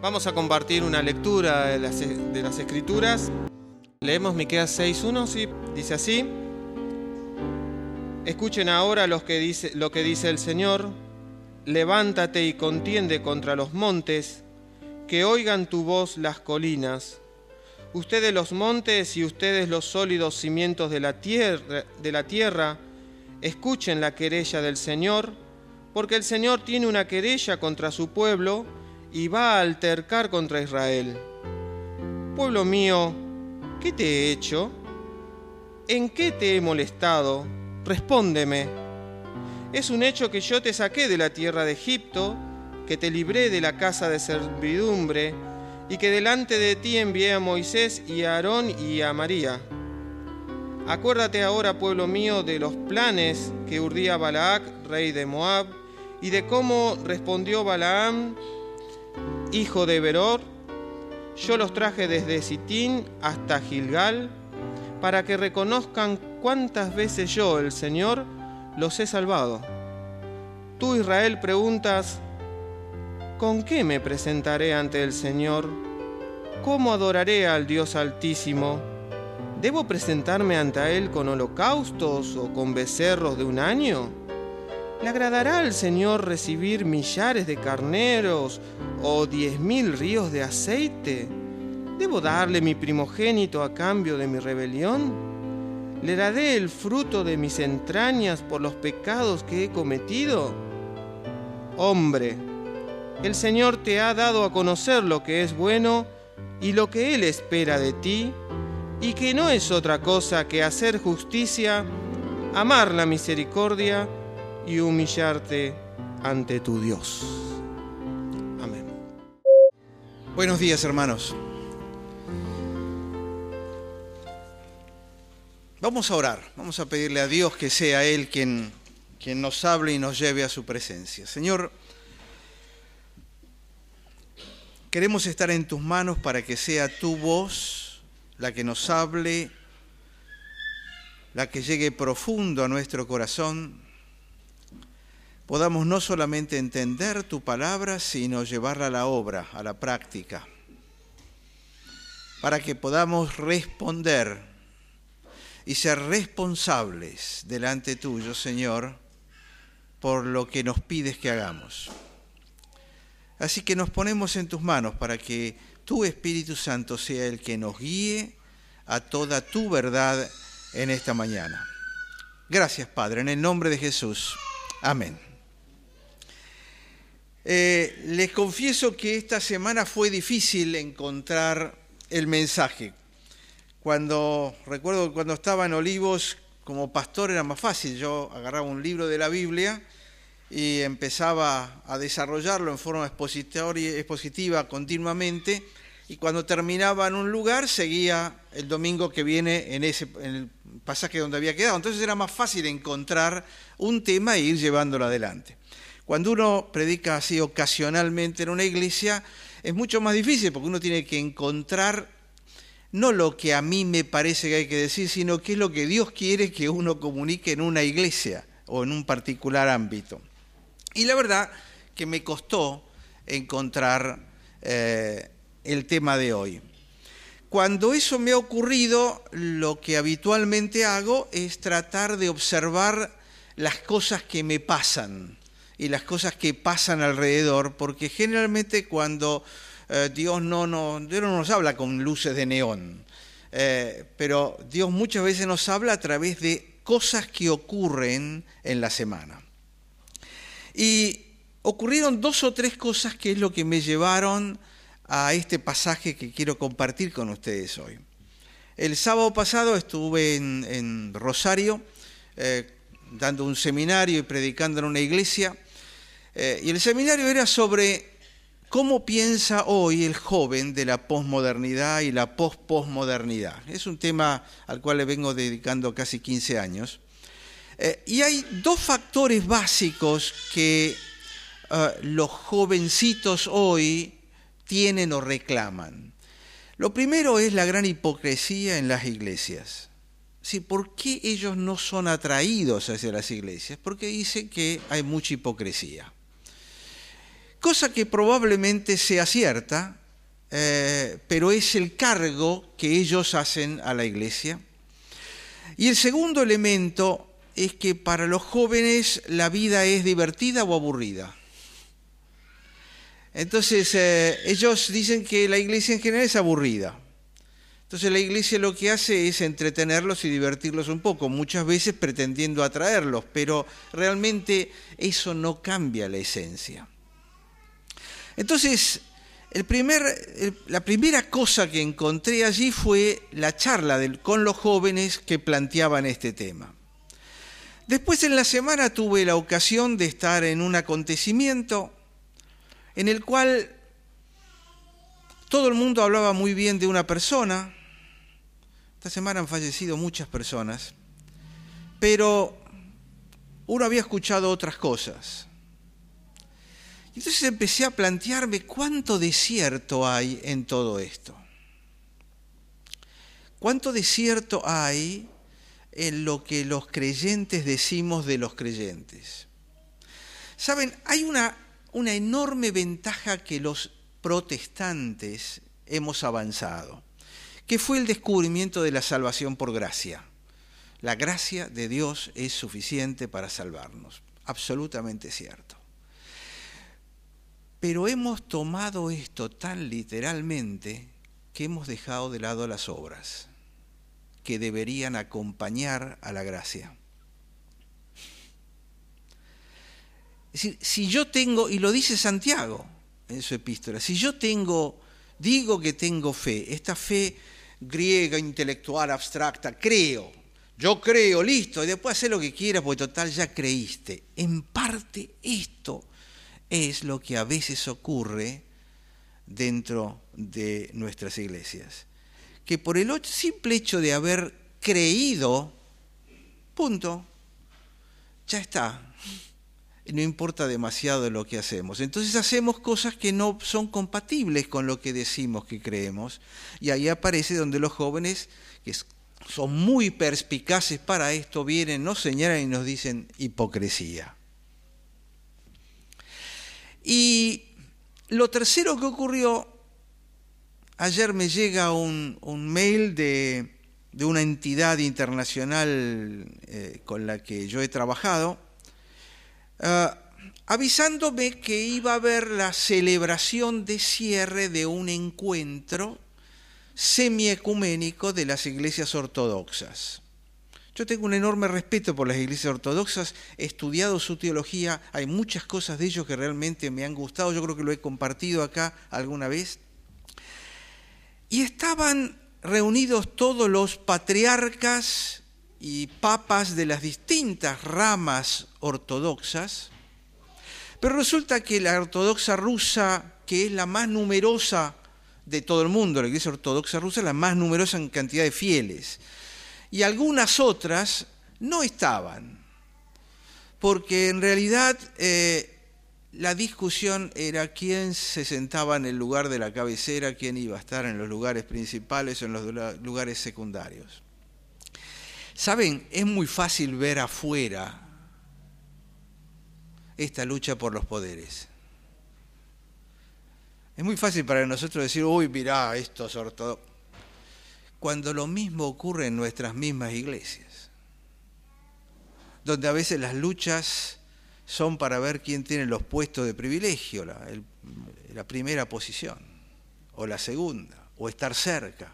Vamos a compartir una lectura de las Escrituras. Leemos Miqueas 6:1, ¿sí? Dice así: Escuchen ahora lo que dice el Señor. Levántate y contiende contra los montes, que oigan tu voz las colinas. Ustedes los montes y ustedes los sólidos cimientos de la tierra, escuchen la querella del Señor, porque el Señor tiene una querella contra su pueblo y va a altercar contra Israel. Pueblo mío, ¿qué te he hecho? ¿En qué te he molestado? Respóndeme. Es un hecho que yo te saqué de la tierra de Egipto, que te libré de la casa de servidumbre, y que delante de ti envié a Moisés y a Aarón y a María. Acuérdate ahora, pueblo mío, de los planes que urdía Balac, rey de Moab, y de cómo respondió Balaam, hijo de Beor. Yo los traje desde Sitín hasta Gilgal, para que reconozcan cuántas veces yo, el Señor, los he salvado. Tú, Israel, preguntas: ¿con qué me presentaré ante el Señor? ¿Cómo adoraré al Dios Altísimo? ¿Debo presentarme ante Él con holocaustos o con becerros de un año? ¿Le agradará al Señor recibir millares de carneros o 10.000 ríos de aceite? ¿Debo darle mi primogénito a cambio de mi rebelión? ¿Le daré el fruto de mis entrañas por los pecados que he cometido? Hombre, el Señor te ha dado a conocer lo que es bueno y lo que Él espera de ti, y que no es otra cosa que hacer justicia, amar la misericordia y humillarte ante tu Dios. Amén. Buenos días, hermanos. Vamos a orar, vamos a pedirle a Dios que sea Él quien nos hable y nos lleve a su presencia. Señor, queremos estar en tus manos para que sea tu voz la que nos hable, la que llegue profundo a nuestro corazón. Podamos no solamente entender tu palabra, sino llevarla a la obra, a la práctica, para que podamos responder y ser responsables delante tuyo, Señor, por lo que nos pides que hagamos. Así que nos ponemos en tus manos para que tu Espíritu Santo sea el que nos guíe a toda tu verdad en esta mañana. Gracias, Padre, en el nombre de Jesús. Amén. Les confieso que esta semana fue difícil encontrar el mensaje. Recuerdo que cuando estaba en Olivos como pastor era más fácil. Yo agarraba un libro de la Biblia y empezaba a desarrollarlo en forma expositiva continuamente, y cuando terminaba en un lugar seguía el domingo que viene en el pasaje donde había quedado. Entonces era más fácil encontrar un tema e ir llevándolo adelante. Cuando uno predica así ocasionalmente en una iglesia es mucho más difícil, porque uno tiene que encontrar no lo que a mí me parece que hay que decir, sino qué es lo que Dios quiere que uno comunique en una iglesia o en un particular ámbito. Y la verdad que me costó encontrar el tema de hoy. Cuando eso me ha ocurrido, lo que habitualmente hago es tratar de observar las cosas que me pasan y las cosas que pasan alrededor, porque generalmente cuando Dios no nos habla con luces de neón, pero Dios muchas veces nos habla a través de cosas que ocurren en la semana. Y ocurrieron 2 o 3 cosas que es lo que me llevaron a este pasaje que quiero compartir con ustedes hoy. El sábado pasado estuve en Rosario dando un seminario y predicando en una iglesia, y el seminario era sobre cómo piensa hoy el joven de la posmodernidad y la posmodernidad. Es un tema al cual le vengo dedicando casi 15 años. Y hay 2 factores básicos que los jovencitos hoy tienen o reclaman. Lo primero es la gran hipocresía en las iglesias. Sí, ¿por qué ellos no son atraídos hacia las iglesias? Porque dicen que hay mucha hipocresía. cosa que probablemente sea cierta, pero es el cargo que ellos hacen a la iglesia. Y el segundo elemento es que para los jóvenes la vida es divertida o aburrida. Entonces, ellos dicen que la iglesia en general es aburrida. Entonces la iglesia lo que hace es entretenerlos y divertirlos un poco, muchas veces pretendiendo atraerlos, pero realmente eso no cambia la esencia. Entonces, la primera cosa que encontré allí fue la charla con los jóvenes que planteaban este tema. Después en la semana tuve la ocasión de estar en un acontecimiento en el cual todo el mundo hablaba muy bien de una persona. Esta semana han fallecido muchas personas, pero uno había escuchado otras cosas. Entonces empecé a plantearme cuánto desierto hay en todo esto. Cuánto desierto hay en lo que los creyentes decimos de los creyentes. Saben, hay una enorme ventaja que los protestantes hemos avanzado, que fue el descubrimiento de la salvación por gracia. La gracia de Dios es suficiente para salvarnos, absolutamente cierto. Pero hemos tomado esto tan literalmente que hemos dejado de lado las obras que deberían acompañar a la gracia. Es decir, si yo tengo, y lo dice Santiago en su epístola, si yo digo que tengo fe, esta fe griega, intelectual, abstracta, yo creo, listo, y después haz lo que quieras, porque total ya creíste. En parte esto es lo que a veces ocurre dentro de nuestras iglesias, que por el simple hecho de haber creído, punto, ya está. No importa demasiado lo que hacemos. Entonces hacemos cosas que no son compatibles con lo que decimos que creemos. Y ahí aparece donde los jóvenes, que son muy perspicaces para esto, vienen, nos señalan y nos dicen hipocresía. Y lo tercero que ocurrió, ayer me llega un mail de una entidad internacional con la que yo he trabajado, avisándome que iba a haber la celebración de cierre de un encuentro semiecuménico de las iglesias ortodoxas. Yo tengo un enorme respeto por las iglesias ortodoxas, he estudiado su teología, hay muchas cosas de ellos que realmente me han gustado, yo creo que lo he compartido acá alguna vez. Y estaban reunidos todos los patriarcas y papas de las distintas ramas ortodoxas, pero resulta que la ortodoxa rusa, que es la más numerosa de todo el mundo, la iglesia ortodoxa rusa es la más numerosa en cantidad de fieles, y algunas otras no estaban, porque en realidad la discusión era quién se sentaba en el lugar de la cabecera, quién iba a estar en los lugares principales o en los lugares secundarios. Saben, es muy fácil ver afuera esta lucha por los poderes. Es muy fácil para nosotros decir, uy, mirá, estos ortodoxos, cuando lo mismo ocurre en nuestras mismas iglesias, donde a veces las luchas son para ver quién tiene los puestos de privilegio, la primera posición, o la segunda, o estar cerca.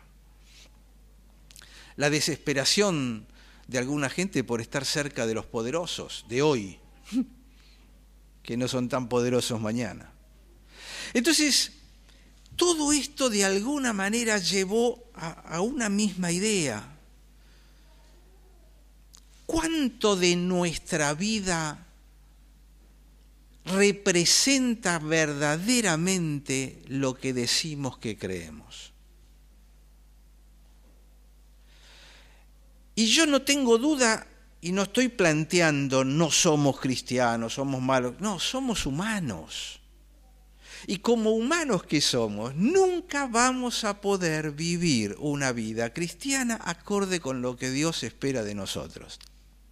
La desesperación de alguna gente por estar cerca de los poderosos de hoy, que no son tan poderosos mañana. Entonces, todo esto de alguna manera llevó a una misma idea. ¿Cuánto de nuestra vida representa verdaderamente lo que decimos que creemos? Y yo no tengo duda, y no estoy planteando no somos cristianos, somos malos, no, somos humanos. Y como humanos que somos, nunca vamos a poder vivir una vida cristiana acorde con lo que Dios espera de nosotros.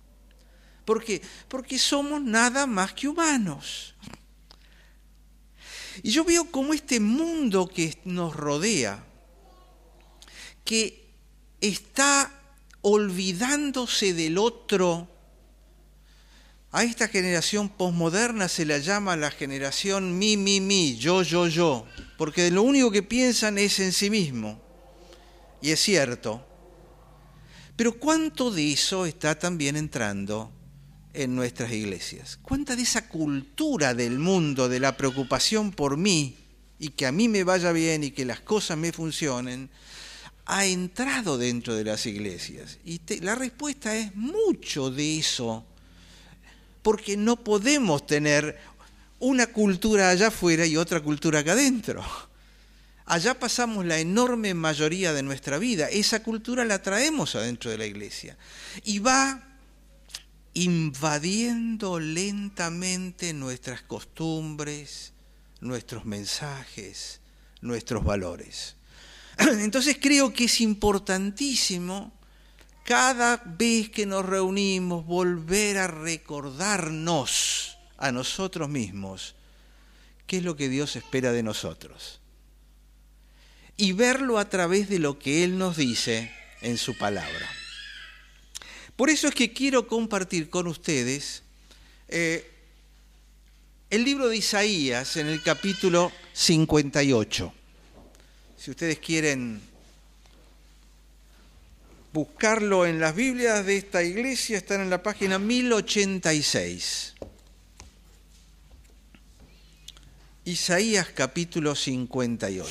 ¿Por qué? Porque somos nada más que humanos. Y yo veo como este mundo que nos rodea, que está olvidándose del otro. A esta generación posmoderna se la llama la generación mi, yo, porque lo único que piensan es en sí mismo. Y es cierto. Pero ¿cuánto de eso está también entrando en nuestras iglesias? ¿Cuánta de esa cultura del mundo, de la preocupación por mí, y que a mí me vaya bien y que las cosas me funcionen, ha entrado dentro de las iglesias? Y la respuesta es mucho de eso, porque no podemos tener una cultura allá afuera y otra cultura acá adentro. Allá pasamos la enorme mayoría de nuestra vida. Esa cultura la traemos adentro de la iglesia. Y va invadiendo lentamente nuestras costumbres, nuestros mensajes, nuestros valores. Entonces creo que es importantísimo cada vez que nos reunimos volver a recordarnos a nosotros mismos qué es lo que Dios espera de nosotros. Y verlo a través de lo que Él nos dice en su palabra. Por eso es que quiero compartir con ustedes el libro de Isaías en el capítulo 58. Si ustedes quieren buscarlo en las Biblias de esta iglesia, están en la página 1086. Isaías capítulo 58.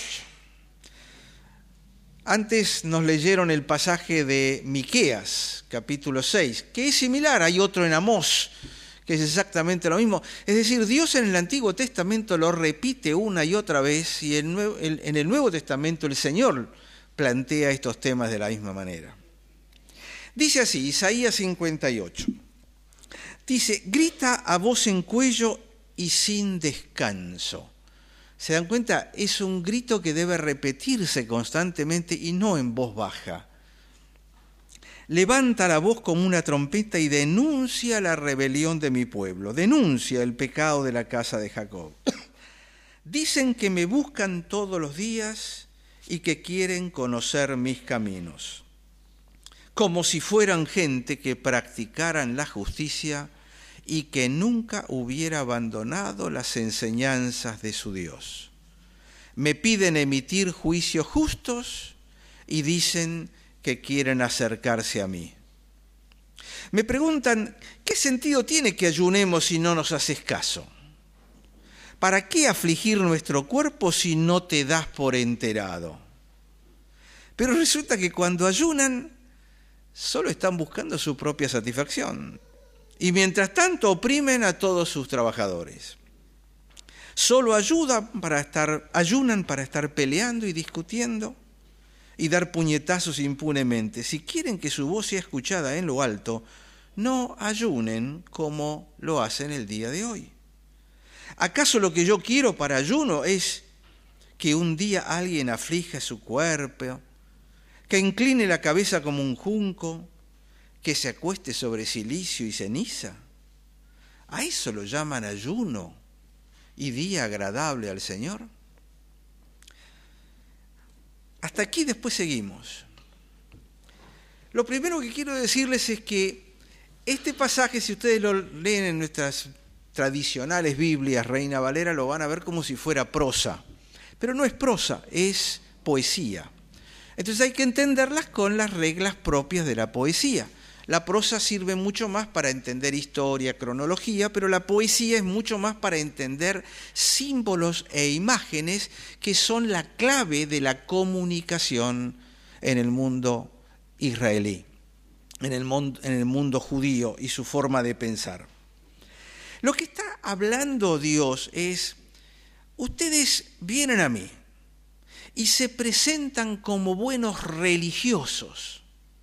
Antes nos leyeron el pasaje de Miqueas, capítulo 6, que es similar. Hay otro en Amós, que es exactamente lo mismo. Es decir, Dios en el Antiguo Testamento lo repite una y otra vez, y en el Nuevo Testamento el Señor plantea estos temas de la misma manera. Dice así, Isaías 58. Dice, grita a voz en cuello y sin descanso. ¿Se dan cuenta? Es un grito que debe repetirse constantemente y no en voz baja. Levanta la voz como una trompeta y denuncia la rebelión de mi pueblo, denuncia el pecado de la casa de Jacob. Dicen que me buscan todos los días y que quieren conocer mis caminos, como si fueran gente que practicaran la justicia y que nunca hubiera abandonado las enseñanzas de su Dios. Me piden emitir juicios justos y dicen que quieren acercarse a mí. Me preguntan, ¿qué sentido tiene que ayunemos si no nos haces caso? ¿Para qué afligir nuestro cuerpo si no te das por enterado? Pero resulta que cuando ayunan, solo están buscando su propia satisfacción. Y mientras tanto oprimen a todos sus trabajadores. Solo ayunan para estar peleando y discutiendo y dar puñetazos impunemente. Si quieren que su voz sea escuchada en lo alto, no ayunen como lo hacen el día de hoy. ¿Acaso lo que yo quiero para ayuno es que un día alguien aflija su cuerpo, que incline la cabeza como un junco, que se acueste sobre silicio y ceniza? ¿A eso lo llaman ayuno y día agradable al Señor? Hasta aquí, después seguimos. Lo primero que quiero decirles es que este pasaje, si ustedes lo leen en nuestras tradicionales Biblias, Reina Valera, lo van a ver como si fuera prosa. Pero no es prosa, es poesía. Entonces hay que entenderlas con las reglas propias de la poesía. La prosa sirve mucho más para entender historia, cronología, pero la poesía es mucho más para entender símbolos e imágenes que son la clave de la comunicación en el mundo israelí, en el mundo judío y su forma de pensar. Lo que está hablando Dios es, ustedes vienen a mí y se presentan como buenos religiosos,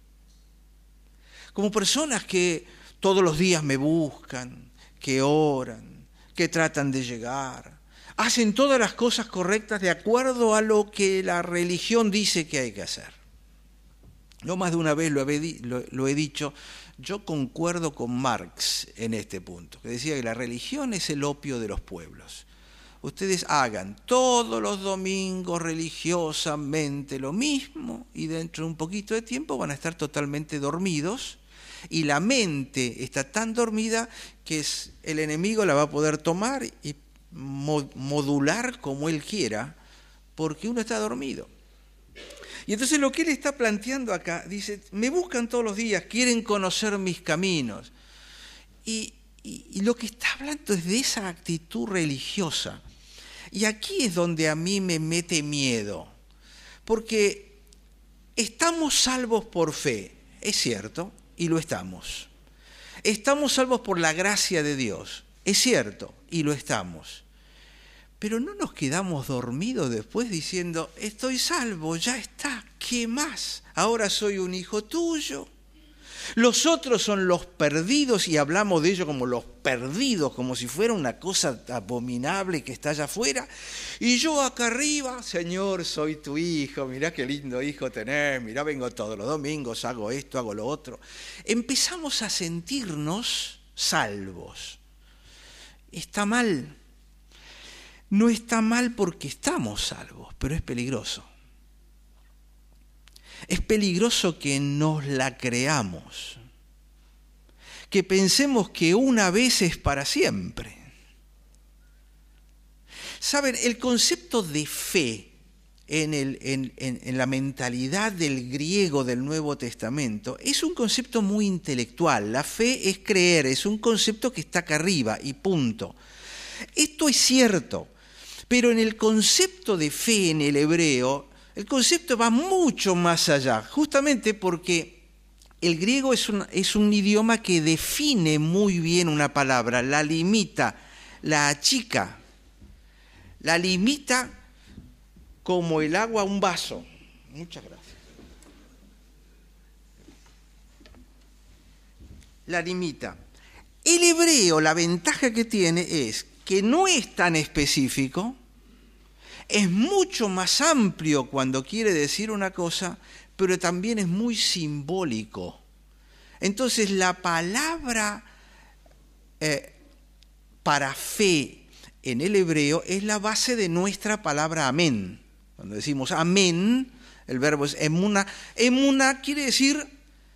como personas que todos los días me buscan, que oran, que tratan de llegar, hacen todas las cosas correctas de acuerdo a lo que la religión dice que hay que hacer. Yo más de una vez lo he dicho, yo concuerdo con Marx en este punto, que decía que la religión es el opio de los pueblos. ustedes hagan todos los domingos religiosamente lo mismo y dentro de un poquito de tiempo van a estar totalmente dormidos y la mente está tan dormida que el enemigo la va a poder tomar y modular como él quiera porque uno está dormido. Y entonces lo que él está planteando acá, dice, me buscan todos los días, quieren conocer mis caminos. Y lo que está hablando es de esa actitud religiosa. Y aquí es donde a mí me mete miedo, porque estamos salvos por fe, es cierto, y lo estamos. Estamos salvos por la gracia de Dios, es cierto, y lo estamos. Pero no nos quedamos dormidos después diciendo, estoy salvo, ya está, ¿qué más? Ahora soy un hijo tuyo. Los otros son los perdidos y hablamos de ellos como los perdidos, como si fuera una cosa abominable que está allá afuera. Y yo acá arriba, Señor, soy tu hijo, mirá qué lindo hijo tenés, mirá, vengo todos los domingos, hago esto, hago lo otro. Empezamos a sentirnos salvos. Está mal. No está mal porque estamos salvos, pero es peligroso. Es peligroso que nos la creamos, que pensemos que una vez es para siempre. Saben, el concepto de fe en la mentalidad del griego del Nuevo Testamento es un concepto muy intelectual. La fe es creer, es un concepto que está acá arriba y punto. Esto es cierto, pero en el concepto de fe en el hebreo, el concepto va mucho más allá, justamente porque el griego es un idioma que define muy bien una palabra, la limita, la achica, la limita como el agua a un vaso. Muchas gracias. La limita. El hebreo, la ventaja que tiene es que no es tan específico, es mucho más amplio cuando quiere decir una cosa, pero también es muy simbólico. Entonces la palabra para fe en el hebreo es la base de nuestra palabra amén. Cuando decimos amén, el verbo es emuna. Emuna quiere decir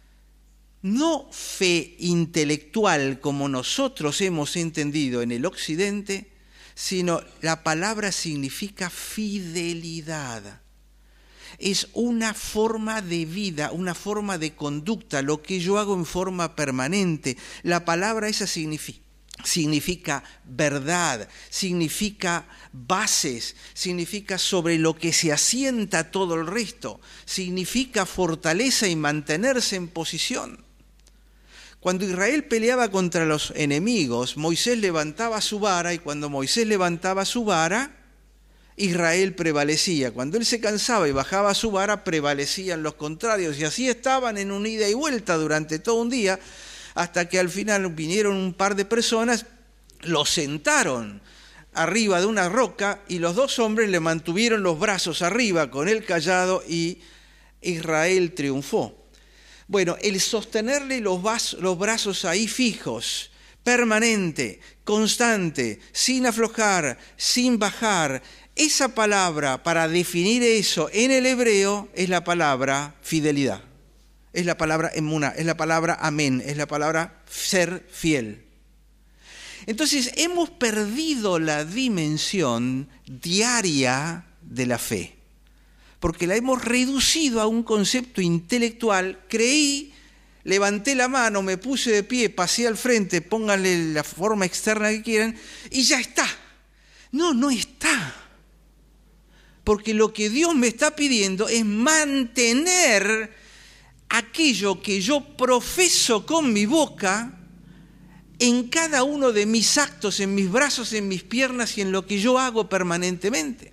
no fe intelectual como nosotros hemos entendido en el occidente, sino la palabra significa fidelidad. Es una forma de vida, una forma de conducta, lo que yo hago en forma permanente. La palabra esa significa verdad, significa bases, significa sobre lo que se asienta todo el resto, significa fortaleza y mantenerse en posición. Cuando Israel peleaba contra los enemigos, Moisés levantaba su vara y cuando Moisés levantaba su vara, Israel prevalecía. Cuando él se cansaba y bajaba su vara, prevalecían los contrarios y así estaban en un ida y vuelta durante todo un día hasta que al final vinieron un par de personas, lo sentaron arriba de una roca y los dos hombres le mantuvieron los brazos arriba con el cayado y Israel triunfó. Bueno, el sostenerle los brazos ahí fijos, permanente, constante, sin aflojar, sin bajar, esa palabra para definir eso en el hebreo es la palabra fidelidad, es la palabra emuná, es la palabra amén, es la palabra ser fiel. Entonces hemos perdido la dimensión diaria de la fe, porque la hemos reducido a un concepto intelectual. Creí, levanté la mano, me puse de pie, pasé al frente, pónganle la forma externa que quieran, y ya está. No, no está. Porque lo que Dios me está pidiendo es mantener aquello que yo profeso con mi boca en cada uno de mis actos, en mis brazos, en mis piernas y en lo que yo hago permanentemente.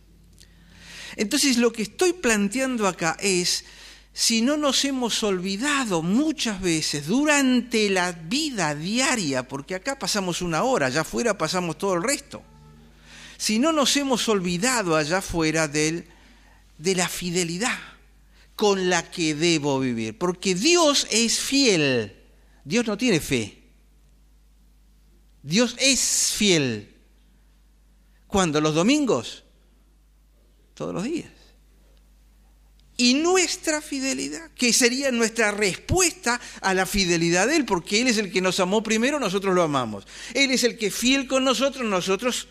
Entonces lo que estoy planteando acá es, si no nos hemos olvidado muchas veces durante la vida diaria, porque acá pasamos una hora, allá afuera pasamos todo el resto, si no nos hemos olvidado allá afuera de la fidelidad con la que debo vivir, porque Dios es fiel, Dios no tiene fe, Dios es fiel. ¿Cuándo? ¿Los domingos? Todos los días. Y nuestra fidelidad, que sería nuestra respuesta a la fidelidad de Él, porque Él es el que nos amó primero, nosotros lo amamos. Él es el que es fiel con nosotros, nosotros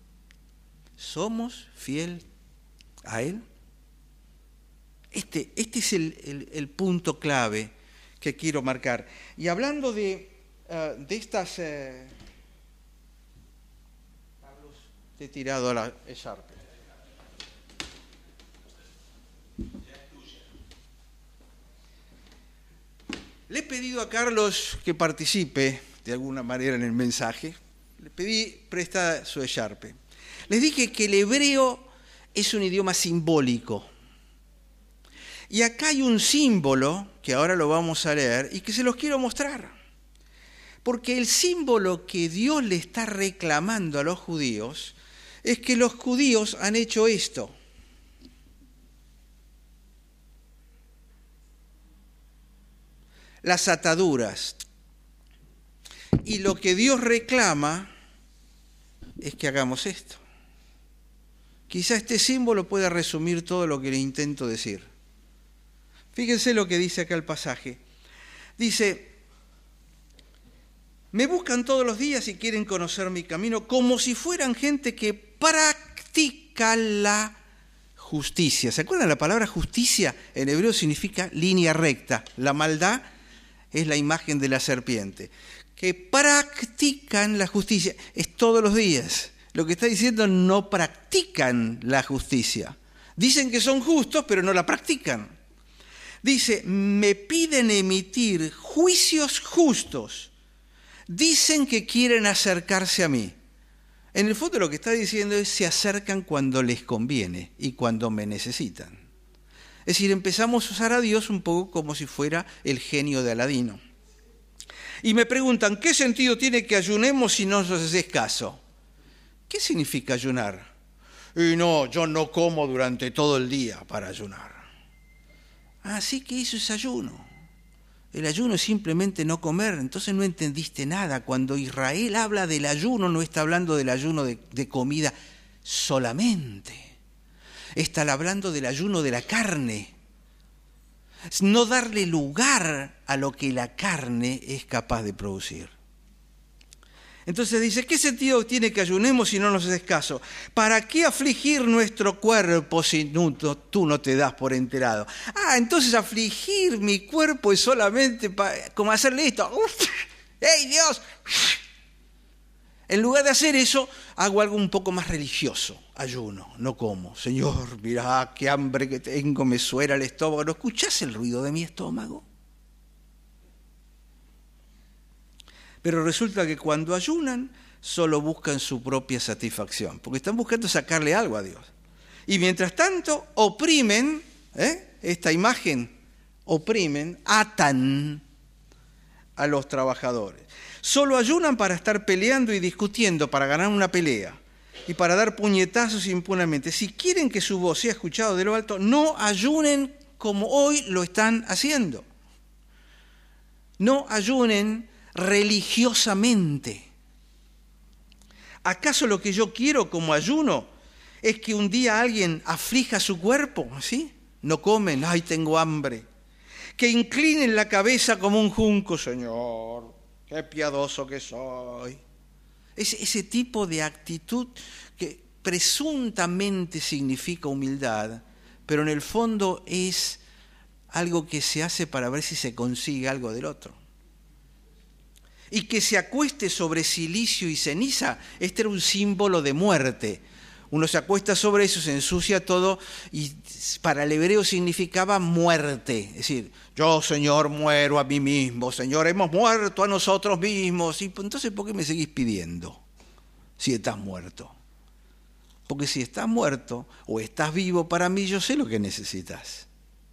somos fiel a Él. Este es el punto clave que quiero marcar. Y hablando de estas... Carlos, te he tirado a la echarpe. Le he pedido a Carlos que participe de alguna manera en el mensaje. Le pedí presta su echarpe. Les dije que el hebreo es un idioma simbólico. Y acá hay un símbolo, que ahora lo vamos a leer, y que se los quiero mostrar. Porque el símbolo que Dios le está reclamando a los judíos es que los judíos han hecho esto. Las ataduras. Y lo que Dios reclama es que hagamos esto. Quizá este símbolo pueda resumir todo lo que le intento decir. Fíjense lo que dice acá el pasaje. Dice, me buscan todos los días y quieren conocer mi camino como si fueran gente que practica la justicia. ¿Se acuerdan? La palabra justicia en hebreo significa línea recta. La maldad es la imagen de la serpiente. Que practican la justicia. Es todos los días. Lo que está diciendo, no practican la justicia. Dicen que son justos, pero no la practican. Dice, me piden emitir juicios justos. Dicen que quieren acercarse a mí. En el fondo lo que está diciendo es, se acercan cuando les conviene y cuando me necesitan. Es decir, empezamos a usar a Dios un poco como si fuera el genio de Aladino. Y me preguntan, ¿qué sentido tiene que ayunemos si no nos haces caso? ¿Qué significa ayunar? Y no, yo no como durante todo el día para ayunar. Así que eso es ayuno. El ayuno es simplemente no comer, entonces no entendiste nada. Cuando Israel habla del ayuno, no está hablando del ayuno de comida solamente. Está hablando del ayuno de la carne. No darle lugar a lo que la carne es capaz de producir. Entonces dice, ¿qué sentido tiene que ayunemos si no nos haces caso? ¿Para qué afligir nuestro cuerpo si tú no te das por enterado? Entonces afligir mi cuerpo es solamente como hacerle esto. ¡Ey, Dios! En lugar de hacer eso, hago algo un poco más religioso. Ayuno, no como. Señor, mirá qué hambre que tengo, me suena el estómago. ¿No escuchás el ruido de mi estómago? Pero resulta que cuando ayunan, solo buscan su propia satisfacción, porque están buscando sacarle algo a Dios. Y mientras tanto, oprimen, esta imagen, atan a los trabajadores. Solo ayunan para estar peleando y discutiendo, para ganar una pelea y para dar puñetazos impunemente. Si quieren que su voz sea escuchada de lo alto, no ayunen como hoy lo están haciendo. No ayunen religiosamente. ¿Acaso lo que yo quiero como ayuno es que un día alguien aflija su cuerpo? ¿Sí? No comen, ¡ay, tengo hambre! Que inclinen la cabeza como un junco, Señor, qué piadoso que soy. Ese tipo de actitud que presuntamente significa humildad, pero en el fondo es algo que se hace para ver si se consigue algo del otro. Y que se acueste sobre silicio y ceniza, este era un símbolo de muerte. Uno se acuesta sobre eso, se ensucia todo, y para el hebreo significaba muerte. Es decir, yo, Señor, muero a mí mismo, Señor, hemos muerto a nosotros mismos. Y entonces, ¿por qué me seguís pidiendo si estás muerto? Porque si estás muerto o estás vivo, para mí yo sé lo que necesitas.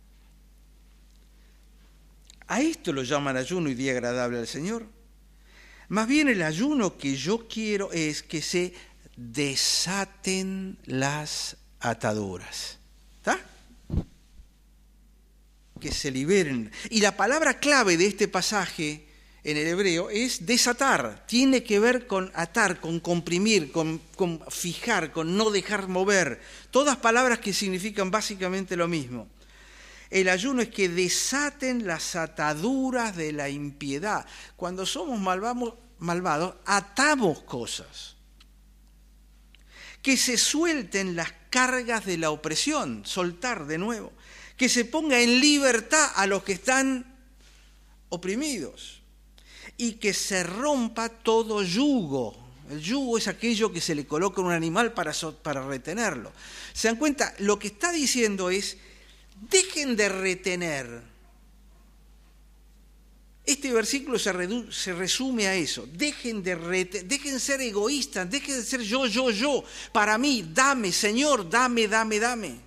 A esto lo llaman ayuno y día agradable al Señor. Más bien el ayuno que yo quiero es que se desaten las ataduras. ¿Está? Que se liberen. Y la palabra clave de este pasaje en el hebreo es desatar, tiene que ver con atar, con comprimir, con fijar, con no dejar mover. Todas palabras que significan básicamente lo mismo. El ayuno es que desaten las ataduras de la impiedad. Cuando somos malvados, atamos cosas. Que se suelten las cargas de la opresión, soltar de nuevo. Que se ponga en libertad a los que están oprimidos. Y que se rompa todo yugo. El yugo es aquello que se le coloca a un animal para retenerlo. ¿Se dan cuenta? Lo que está diciendo es, dejen de retener. Este versículo se resume a eso. Dejen ser egoístas, dejen de ser yo. Para mí, dame, Señor, dame.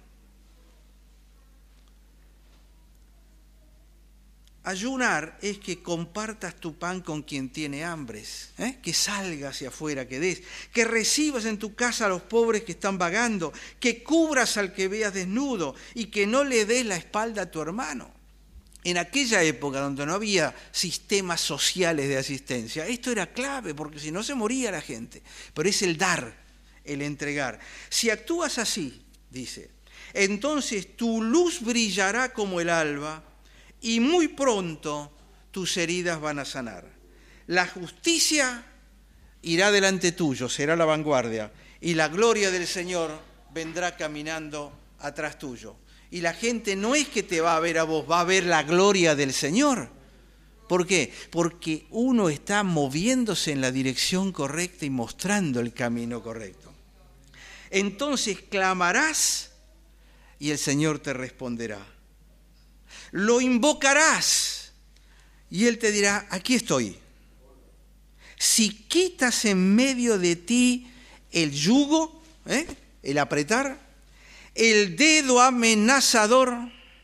Ayunar es que compartas tu pan con quien tiene hambres, que salgas hacia afuera, que des, que recibas en tu casa a los pobres que están vagando, que cubras al que veas desnudo y que no le des la espalda a tu hermano. En aquella época donde no había sistemas sociales de asistencia, esto era clave porque si no se moría la gente. Pero es el dar, el entregar. Si actúas así, dice, entonces tu luz brillará como el alba, y muy pronto tus heridas van a sanar. La justicia irá delante tuyo, será la vanguardia, y la gloria del Señor vendrá caminando atrás tuyo. Y la gente no es que te va a ver a vos, va a ver la gloria del Señor. ¿Por qué? Porque uno está moviéndose en la dirección correcta y mostrando el camino correcto. Entonces clamarás y el Señor te responderá. Lo invocarás y Él te dirá, aquí estoy. Si quitas en medio de ti el yugo, el apretar, el dedo amenazador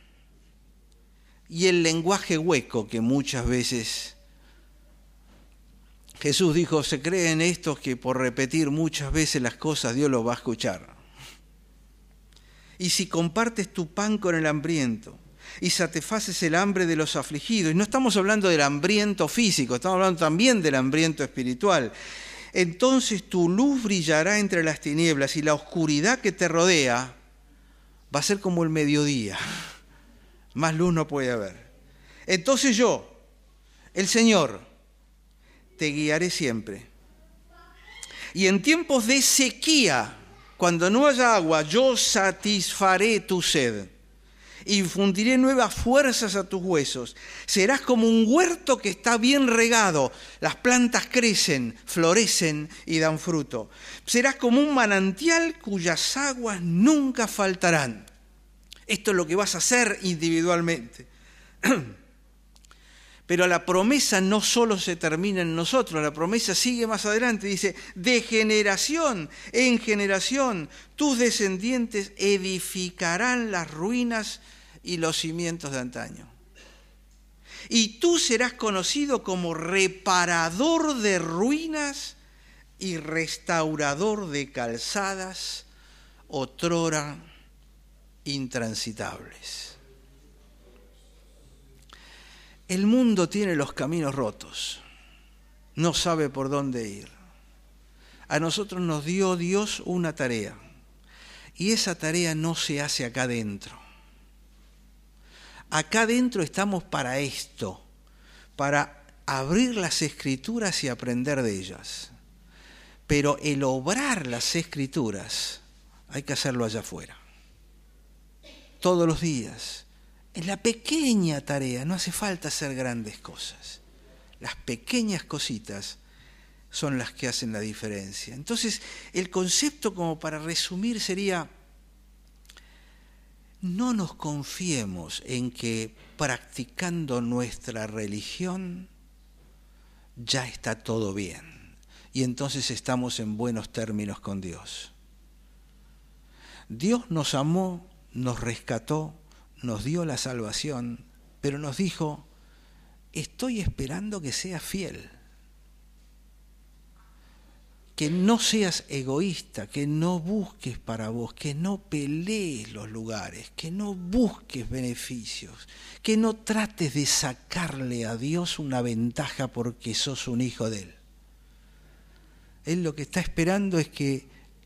y el lenguaje hueco que muchas veces Jesús dijo, se creen estos que por repetir muchas veces las cosas Dios los va a escuchar. Y si compartes tu pan con el hambriento, y satisfaces el hambre de los afligidos. Y no estamos hablando del hambriento físico, estamos hablando también del hambriento espiritual. Entonces tu luz brillará entre las tinieblas y la oscuridad que te rodea va a ser como el mediodía. Más luz no puede haber. Entonces yo, el Señor, te guiaré siempre. Y en tiempos de sequía, cuando no haya agua, yo satisfaré tu sed. Infundiré nuevas fuerzas a tus huesos. Serás como un huerto que está bien regado. Las plantas crecen, florecen y dan fruto. Serás como un manantial cuyas aguas nunca faltarán. Esto es lo que vas a hacer individualmente. Pero la promesa no solo se termina en nosotros, la promesa sigue más adelante. Dice, de generación en generación, tus descendientes edificarán las ruinas y los cimientos de antaño. Y tú serás conocido como reparador de ruinas y restaurador de calzadas, otrora intransitables. El mundo tiene los caminos rotos, no sabe por dónde ir. A nosotros nos dio Dios una tarea, y esa tarea no se hace acá adentro. Acá adentro estamos para esto, para abrir las Escrituras y aprender de ellas. Pero el obrar las Escrituras hay que hacerlo allá afuera, todos los días. En la pequeña tarea, no hace falta hacer grandes cosas. Las pequeñas cositas son las que hacen la diferencia. Entonces, el concepto, como para resumir, sería, no nos confiemos en que practicando nuestra religión ya está todo bien y entonces estamos en buenos términos con Dios. Dios nos amó, nos rescató, nos dio la salvación, pero nos dijo, estoy esperando que seas fiel. que no seas egoísta, que no busques para vos, que no pelees los lugares, que no busques beneficios, que no trates de sacarle a Dios una ventaja porque sos un hijo de Él. Él lo que está esperando es que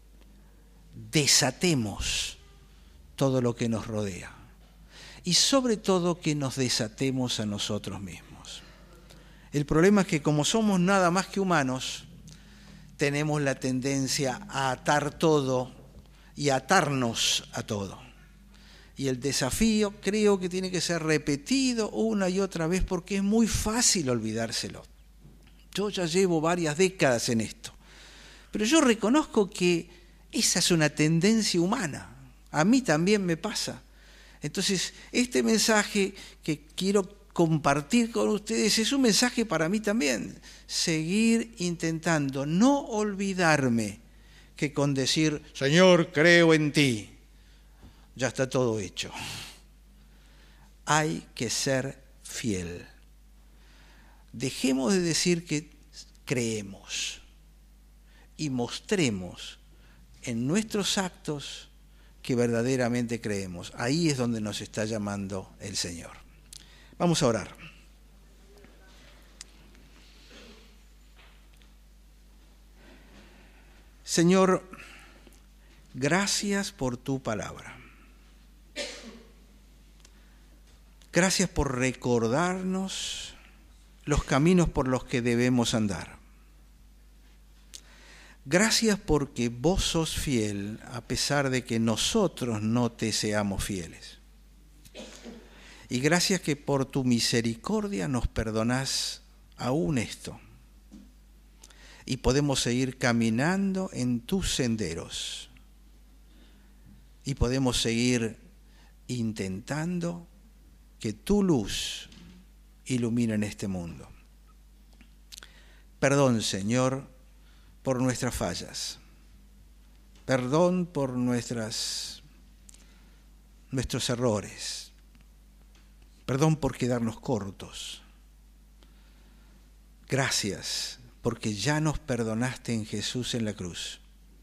desatemos todo lo que nos rodea y sobre todo que nos desatemos a nosotros mismos. El problema es que como somos nada más que humanos, tenemos la tendencia a atar todo y atarnos a todo. Y el desafío creo que tiene que ser repetido una y otra vez porque es muy fácil olvidárselo. Yo ya llevo varias décadas en esto, pero yo reconozco que esa es una tendencia humana. A mí también me pasa. Entonces, este mensaje que quiero compartir con ustedes es un mensaje para mí también. Seguir intentando no olvidarme que con decir, Señor, creo en ti, ya está todo hecho. Hay que ser fiel. Dejemos de decir que creemos y mostremos en nuestros actos que verdaderamente creemos. Ahí es donde nos está llamando el Señor. Vamos a orar. Señor, gracias por tu palabra. Gracias por recordarnos los caminos por los que debemos andar. Gracias porque vos sos fiel a pesar de que nosotros no te seamos fieles. Y gracias que por tu misericordia nos perdonás aún esto. Y podemos seguir caminando en tus senderos. Y podemos seguir intentando que tu luz ilumine en este mundo. Perdón, Señor, por nuestras fallas. Perdón por nuestros errores. Perdón por quedarnos cortos. Gracias porque ya nos perdonaste en Jesús en la cruz.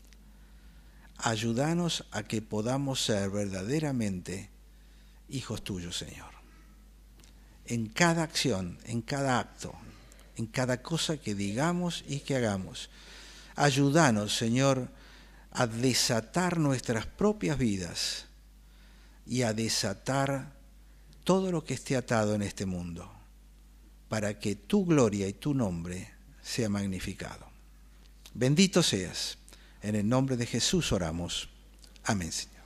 Ayúdanos a que podamos ser verdaderamente hijos tuyos, Señor. En cada acción, en cada acto, en cada cosa que digamos y que hagamos. Ayúdanos, Señor, a desatar nuestras propias vidas y a desatar todo lo que esté atado en este mundo, para que tu gloria y tu nombre sea magnificado. Bendito seas. En el nombre de Jesús oramos. Amén, Señor.